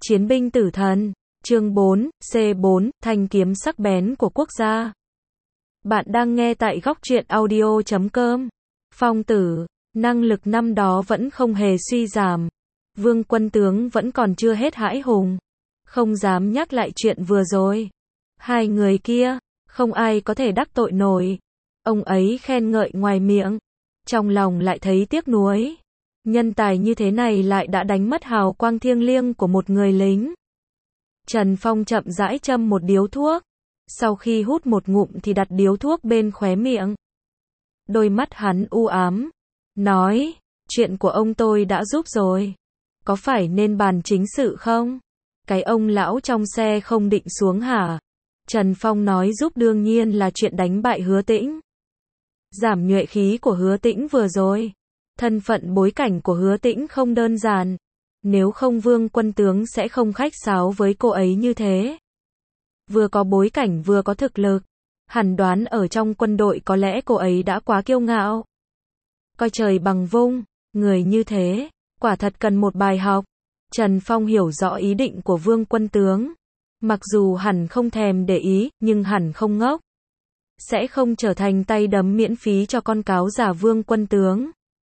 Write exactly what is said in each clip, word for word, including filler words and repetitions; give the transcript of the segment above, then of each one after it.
Chiến binh tử thần, chương bốn, C bốn, thanh kiếm sắc bén của quốc gia. Bạn đang nghe tại góc truyện audio chấm com. Phong tử, năng lực năm đó vẫn không hề suy giảm. Vương quân tướng vẫn còn chưa hết hãi hùng. Không dám nhắc lại chuyện vừa rồi. Hai người kia, không ai có thể đắc tội nổi. Ông ấy khen ngợi ngoài miệng, trong lòng lại thấy tiếc nuối. Nhân tài như thế này lại đã đánh mất hào quang thiêng liêng của một người lính. Trần Phong chậm rãi châm một điếu thuốc. Sau khi hút một ngụm thì đặt điếu thuốc bên khóe miệng. Đôi mắt hắn u ám. Nói, chuyện của ông tôi đã giúp rồi. Có phải nên bàn chính sự không? Cái ông lão trong xe không định xuống hả? Trần Phong nói giúp đương nhiên là chuyện đánh bại Hứa Tĩnh. Giảm nhuệ khí của Hứa Tĩnh vừa rồi. Thân phận bối cảnh của Hứa Tĩnh không đơn giản. Nếu không Vương quân tướng sẽ không khách sáo với cô ấy như thế. Vừa có bối cảnh vừa có thực lực. Hẳn đoán ở trong quân đội có lẽ cô ấy đã quá kiêu ngạo. Coi trời bằng vung, người như thế, quả thật cần một bài học. Trần Phong hiểu rõ ý định của Vương quân tướng. Mặc dù hẳn không thèm để ý, nhưng hẳn không ngốc. Sẽ không trở thành tay đấm miễn phí cho con cáo giả Vương quân tướng.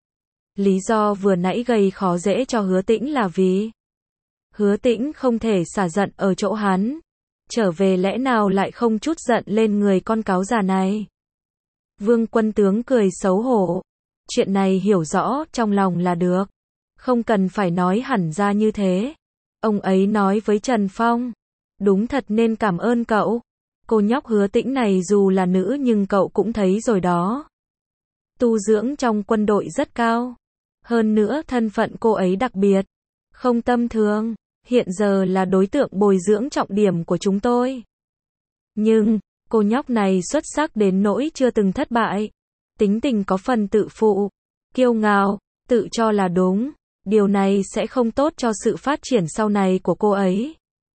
Lý do vừa nãy gây khó dễ cho Hứa Tĩnh là vì Hứa Tĩnh không thể xả giận ở chỗ hắn. Trở về lẽ nào lại không chút giận lên người con cáo già này. Vương quân tướng cười xấu hổ. Chuyện này hiểu rõ trong lòng là được. Không cần phải nói hẳn ra như thế. Ông ấy nói với Trần Phong. Đúng thật nên cảm ơn cậu. Cô nhóc Hứa Tĩnh này dù là nữ nhưng cậu cũng thấy rồi đó. Tu dưỡng trong quân đội rất cao. Hơn nữa thân phận cô ấy đặc biệt. Không tầm thường. Hiện giờ là đối tượng bồi dưỡng trọng điểm của chúng tôi. Nhưng, cô nhóc này xuất sắc đến nỗi chưa từng thất bại. Tính tình có phần tự phụ, kiêu ngạo, tự cho là đúng. Điều này sẽ không tốt cho sự phát triển sau này của cô ấy.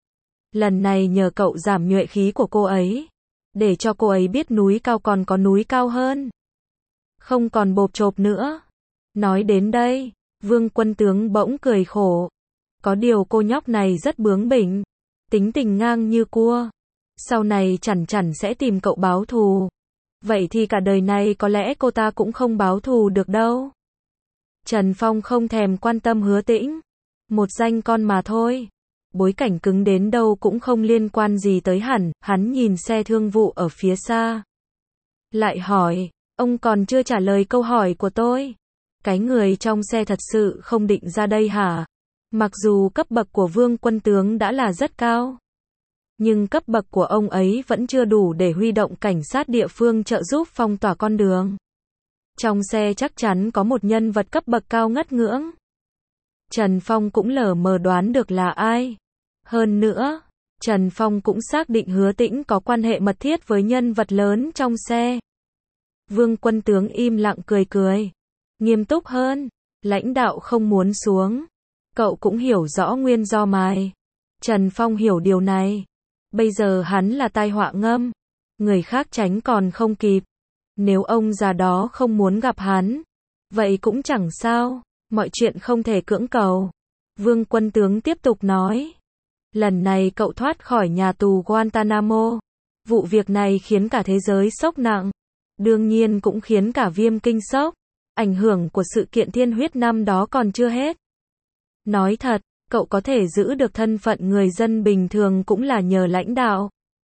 Lần này nhờ cậu giảm nhuệ khí của cô ấy. Để cho cô ấy biết núi cao còn có núi cao hơn. Không còn bộp chộp nữa. Nói đến đây, Vương quân tướng bỗng cười khổ. Có điều cô nhóc này rất bướng bỉnh. Tính tình ngang như cua. Sau này chẳn chẳn sẽ tìm cậu báo thù. Vậy thì cả đời này có lẽ cô ta cũng không báo thù được đâu. Trần Phong không thèm quan tâm Hứa Tĩnh. Một danh con mà thôi. Bối cảnh cứng đến đâu cũng không liên quan gì tới hẳn. Hắn nhìn xe thương vụ ở phía xa. Lại hỏi, ông còn chưa trả lời câu hỏi của tôi. Cái người trong xe thật sự không định ra đây hả? Mặc dù cấp bậc của Vương quân tướng đã là rất cao. Nhưng cấp bậc của ông ấy vẫn chưa đủ để huy động cảnh sát địa phương trợ giúp phong tỏa con đường. Trong xe chắc chắn có một nhân vật cấp bậc cao ngất ngưỡng. Trần Phong cũng lờ mờ đoán được là ai. Hơn nữa, Trần Phong cũng xác định Hứa Tĩnh có quan hệ mật thiết với nhân vật lớn trong xe. Vương quân tướng im lặng cười cười. Nghiêm túc hơn, lãnh đạo không muốn xuống. Cậu cũng hiểu rõ nguyên do mài. Trần Phong hiểu điều này. Bây giờ hắn là tai họa ngâm. Người khác tránh còn không kịp. Nếu ông già đó không muốn gặp hắn, vậy cũng chẳng sao. Mọi chuyện không thể cưỡng cầu. Vương quân tướng tiếp tục nói. Lần này cậu thoát khỏi nhà tù Guantanamo. Vụ việc này khiến cả thế giới sốc nặng. Đương nhiên cũng khiến cả Viêm Kinh sốc. Ảnh hưởng của sự kiện Thiên Huyết năm đó còn chưa hết. Nói thật, cậu có thể giữ được thân phận người dân bình thường cũng là nhờ lãnh đạo.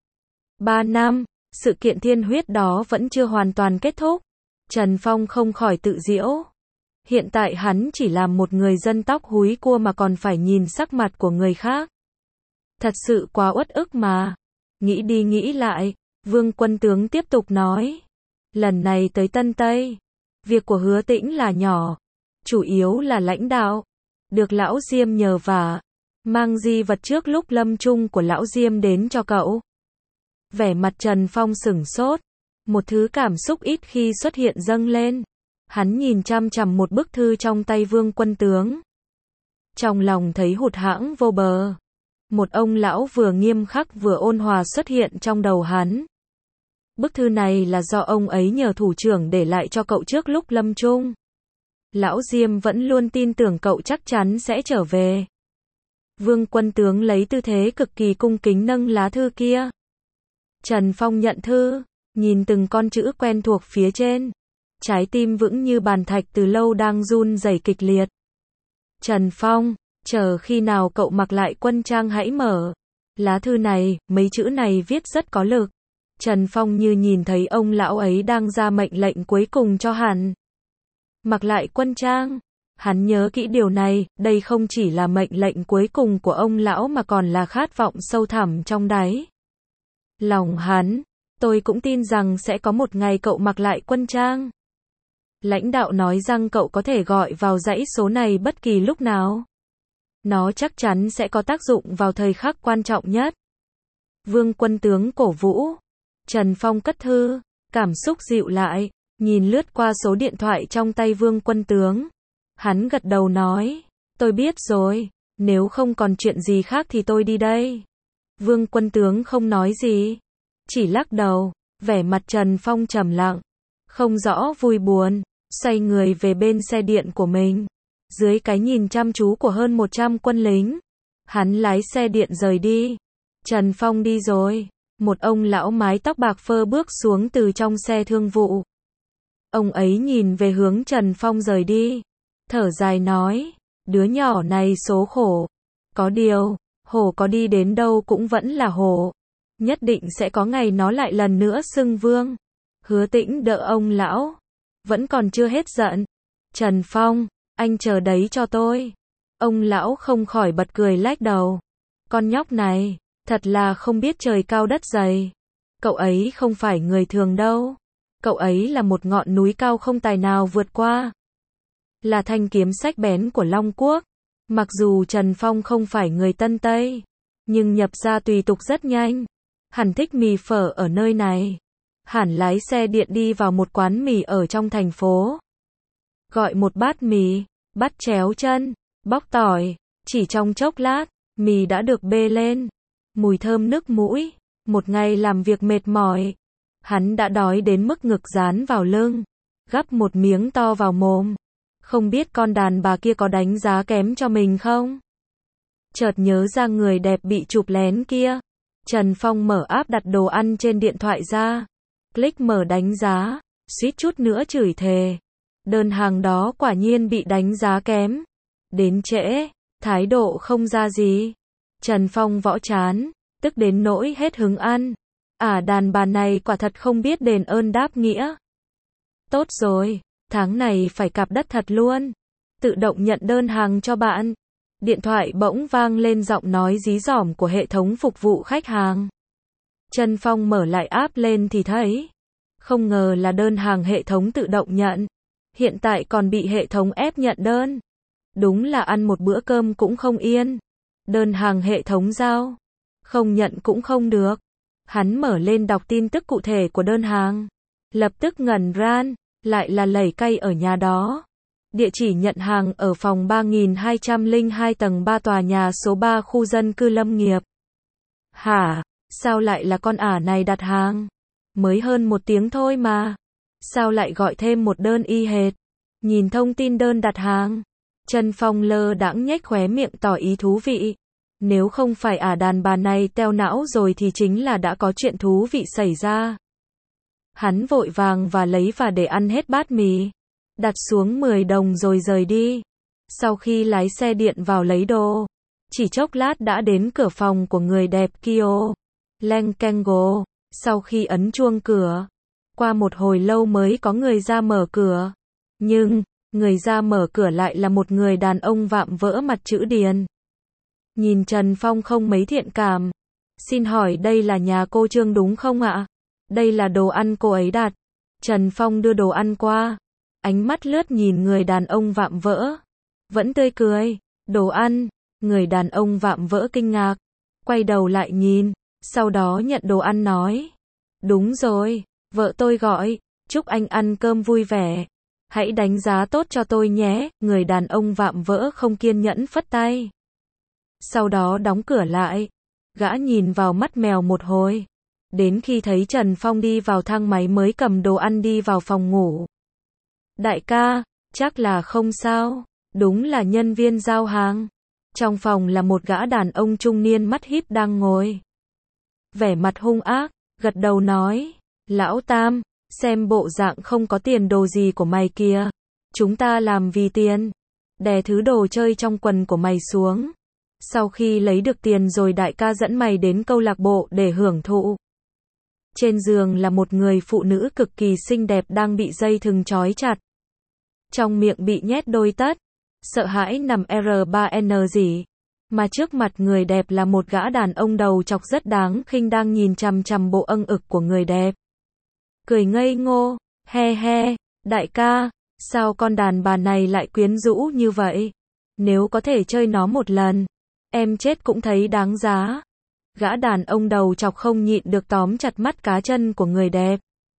Ba năm, sự kiện Thiên Huyết đó vẫn chưa hoàn toàn kết thúc. Trần Phong không khỏi tự giễu. Hiện tại hắn chỉ là một người dân tóc húi cua mà còn phải nhìn sắc mặt của người khác. Thật sự quá uất ức mà. Nghĩ đi nghĩ lại, Vương quân tướng tiếp tục nói. Lần này tới Tân Tây, việc của Hứa Tĩnh là nhỏ. Chủ yếu là lãnh đạo. Được lão Diêm nhờ vả. Mang di vật trước lúc lâm chung của lão Diêm đến cho cậu. Vẻ mặt Trần Phong sửng sốt. Một thứ cảm xúc ít khi xuất hiện dâng lên. Hắn nhìn chăm chằm một bức thư trong tay Vương quân tướng. Trong lòng thấy hụt hẫng vô bờ. Một ông lão vừa nghiêm khắc vừa ôn hòa xuất hiện trong đầu hắn. Bức thư này là do ông ấy nhờ thủ trưởng để lại cho cậu trước lúc lâm chung. Lão Diêm vẫn luôn tin tưởng cậu chắc chắn sẽ trở về. Vương Quân Tướng lấy tư thế cực kỳ cung kính nâng lá thư kia. Trần Phong nhận thư, nhìn từng con chữ quen thuộc phía trên. Trái tim vững như bàn thạch từ lâu đang run rẩy kịch liệt. Trần Phong, chờ khi nào cậu mặc lại quân trang hãy mở. Lá thư này, mấy chữ này viết rất có lực. Trần Phong như nhìn thấy ông lão ấy đang ra mệnh lệnh cuối cùng cho hắn. Mặc lại quân trang. Hắn nhớ kỹ điều này, đây không chỉ là mệnh lệnh cuối cùng của ông lão mà còn là khát vọng sâu thẳm trong đáy lòng hắn. Tôi cũng tin rằng sẽ có một ngày cậu mặc lại quân trang. Lãnh đạo nói rằng cậu có thể gọi vào dãy số này bất kỳ lúc nào. Nó chắc chắn sẽ có tác dụng vào thời khắc quan trọng nhất. Vương Quân Tướng cổ vũ. Trần Phong cất thư, cảm xúc dịu lại, nhìn lướt qua số điện thoại trong tay Vương Quân Tướng. Hắn gật đầu nói, tôi biết rồi, nếu không còn chuyện gì khác thì tôi đi đây. Vương Quân Tướng không nói gì, chỉ lắc đầu, vẻ mặt Trần Phong trầm lặng, không rõ vui buồn, xoay người về bên xe điện của mình. Dưới cái nhìn chăm chú của hơn một trăm quân lính, hắn lái xe điện rời đi. Trần Phong đi rồi, một ông lão mái tóc bạc phơ bước xuống từ trong xe thương vụ. Ông ấy nhìn về hướng Trần Phong rời đi, thở dài nói, đứa nhỏ này số khổ. Có điều, hổ có đi đến đâu cũng vẫn là hổ. Nhất định sẽ có ngày nó lại lần nữa xưng vương. Hứa Tĩnh đỡ ông lão, vẫn còn chưa hết giận. Trần Phong, anh chờ đấy cho tôi. Ông lão không khỏi bật cười lách đầu. Con nhóc này, thật là không biết trời cao đất dày. Cậu ấy không phải người thường đâu. Cậu ấy là một ngọn núi cao không tài nào vượt qua. Là thanh kiếm sắc bén của Long Quốc. Mặc dù Trần Phong không phải người Tân Tây, nhưng nhập gia tùy tục rất nhanh. Hẳn thích mì phở ở nơi này. Hẳn lái xe điện đi vào một quán mì ở trong thành phố. Gọi một bát mì, bắt chéo chân, bóc tỏi. Chỉ trong chốc lát, mì đã được bê lên. Mùi thơm nức mũi. Một ngày làm việc mệt mỏi. Hắn đã đói đến mức ngực dán vào lưng. Gắp một miếng to vào mồm. Không biết con đàn bà kia có đánh giá kém cho mình không? Chợt nhớ ra người đẹp bị chụp lén kia. Trần Phong mở app đặt đồ ăn trên điện thoại ra. Click mở đánh giá. Suýt chút nữa chửi thề. Đơn hàng đó quả nhiên bị đánh giá kém. Đến trễ. Thái độ không ra gì. Trần Phong võ chán. Tức đến nỗi hết hứng ăn. À đàn bà này quả thật không biết đền ơn đáp nghĩa. Tốt rồi. Tháng này phải cạp đất thật luôn. Tự động nhận đơn hàng cho bạn. Điện thoại bỗng vang lên giọng nói dí dỏm của hệ thống phục vụ khách hàng. Trần Phong mở lại app lên thì thấy. Không ngờ là đơn hàng hệ thống tự động nhận. Hiện tại còn bị hệ thống ép nhận đơn. Đúng là ăn một bữa cơm cũng không yên. Đơn hàng hệ thống giao. Không nhận cũng không được. Hắn mở lên đọc tin tức cụ thể của đơn hàng. Lập tức ngẩn ran. Lại là lẩy cay ở nhà đó. Địa chỉ nhận hàng ở phòng ba nghìn hai trăm lẻ hai tầng ba tòa nhà số ba khu dân cư Lâm Nghiệp. Hả? Sao lại là con ả này đặt hàng? Mới hơn một tiếng thôi mà. Sao lại gọi thêm một đơn y hệt? Nhìn thông tin đơn đặt hàng. Trần Phong lơ đãng nhếch khóe miệng tỏ ý thú vị. Nếu không phải ả đàn bà này teo não rồi thì chính là đã có chuyện thú vị xảy ra. Hắn vội vàng và lấy và để ăn hết bát mì. Đặt xuống mười đồng rồi rời đi. Sau khi lái xe điện vào lấy đồ. Chỉ chốc lát đã đến cửa phòng của người đẹp Kyo. Leng Kengo. Sau khi ấn chuông cửa. Qua một hồi lâu mới có người ra mở cửa. Nhưng, người ra mở cửa lại là một người đàn ông vạm vỡ mặt chữ điền. Nhìn Trần Phong không mấy thiện cảm. Xin hỏi đây là nhà cô Trương đúng không ạ? Đây là đồ ăn cô ấy đặt. Trần Phong đưa đồ ăn qua. Ánh mắt lướt nhìn người đàn ông vạm vỡ. Vẫn tươi cười. Đồ ăn. Người đàn ông vạm vỡ kinh ngạc. Quay đầu lại nhìn. Sau đó nhận đồ ăn nói. Đúng rồi. Vợ tôi gọi. Chúc anh ăn cơm vui vẻ. Hãy đánh giá tốt cho tôi nhé. Người đàn ông vạm vỡ không kiên nhẫn phất tay. Sau đó đóng cửa lại. Gã nhìn vào mắt mèo một hồi. Đến khi thấy Trần Phong đi vào thang máy mới cầm đồ ăn đi vào phòng ngủ. Đại ca, chắc là không sao. Đúng là nhân viên giao hàng. Trong phòng là một gã đàn ông trung niên mắt híp đang ngồi. Vẻ mặt hung ác, gật đầu nói, lão Tam, xem bộ dạng không có tiền đồ gì của mày kìa. Chúng ta làm vì tiền. Đè thứ đồ chơi trong quần của mày xuống. Sau khi lấy được tiền rồi đại ca dẫn mày đến câu lạc bộ để hưởng thụ. Trên giường là một người phụ nữ cực kỳ xinh đẹp đang bị dây thừng trói chặt. Trong miệng bị nhét đôi tất. Sợ hãi nằm R ba N gì. Mà trước mặt người đẹp là một gã đàn ông đầu chọc rất đáng khinh đang nhìn chằm chằm bộ âng ực của người đẹp. Cười ngây ngô, he he, đại ca, sao con đàn bà này lại quyến rũ như vậy? Nếu có thể chơi nó một lần, em chết cũng thấy đáng giá. Gã đàn ông đầu chọc không nhịn được tóm chặt mắt cá chân của người đẹp.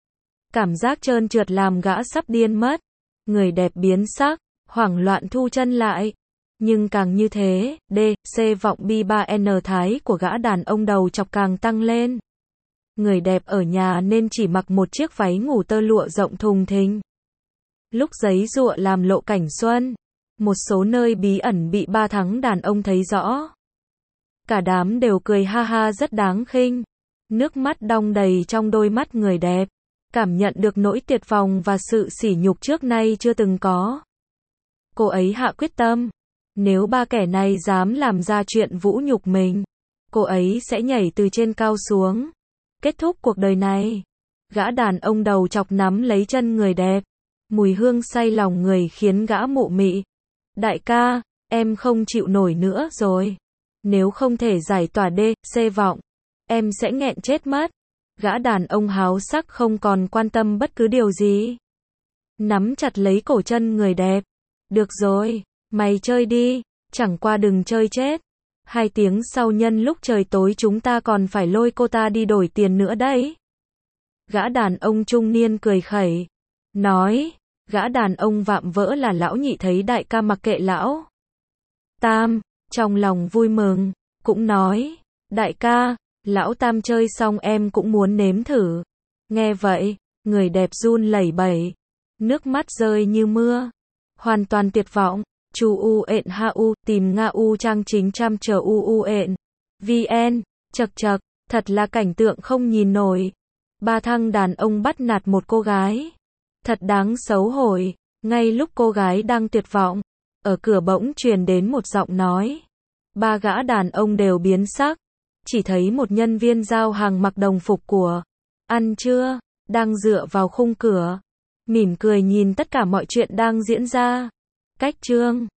Cảm giác trơn trượt làm gã sắp điên mất. Người đẹp biến sắc, hoảng loạn thu chân lại. Nhưng càng như thế, D, C vọng bi ba N thái của gã đàn ông đầu chọc càng tăng lên. Người đẹp ở nhà nên chỉ mặc một chiếc váy ngủ tơ lụa rộng thùng thình. Lúc giấy giụa làm lộ cảnh xuân, một số nơi bí ẩn bị ba thằng đàn ông thấy rõ. Cả đám đều cười ha ha rất đáng khinh. Nước mắt đong đầy trong đôi mắt người đẹp. Cảm nhận được nỗi tuyệt vọng và sự sỉ nhục trước nay chưa từng có. Cô ấy hạ quyết tâm. Nếu ba kẻ này dám làm ra chuyện vũ nhục mình, cô ấy sẽ nhảy từ trên cao xuống. Kết thúc cuộc đời này. Gã đàn ông đầu chọc nắm lấy chân người đẹp. Mùi hương say lòng người khiến gã mụ mị. Đại ca, em không chịu nổi nữa rồi. Nếu không thể giải tỏa D, C vọng, em sẽ nghẹn chết mất. Gã đàn ông háo sắc không còn quan tâm bất cứ điều gì. Nắm chặt lấy cổ chân người đẹp. Được rồi, mày chơi đi, chẳng qua đừng chơi chết. Hai tiếng sau nhân lúc trời tối chúng ta còn phải lôi cô ta đi đổi tiền nữa đấy. Gã đàn ông trung niên cười khẩy. Nói, gã đàn ông vạm vỡ là lão nhị thấy đại ca mặc kệ lão Tam, trong lòng vui mừng, cũng nói, đại ca, lão Tam chơi xong em cũng muốn nếm thử. Nghe vậy, người đẹp run lẩy bẩy, nước mắt rơi như mưa, hoàn toàn tuyệt vọng. Chu u ện ha u, tìm Nga u trang chính trăm chờ u u ện. vn, chật chật, thật là cảnh tượng không nhìn nổi. Ba thằng đàn ông bắt nạt một cô gái. Thật đáng xấu hổ. Ngay lúc cô gái đang tuyệt vọng, ở cửa bỗng truyền đến một giọng nói. Ba gã đàn ông đều biến sắc. Chỉ thấy một nhân viên giao hàng mặc đồng phục của Ăn Trưa, đang dựa vào khung cửa. Mỉm cười nhìn tất cả mọi chuyện đang diễn ra. Cách chương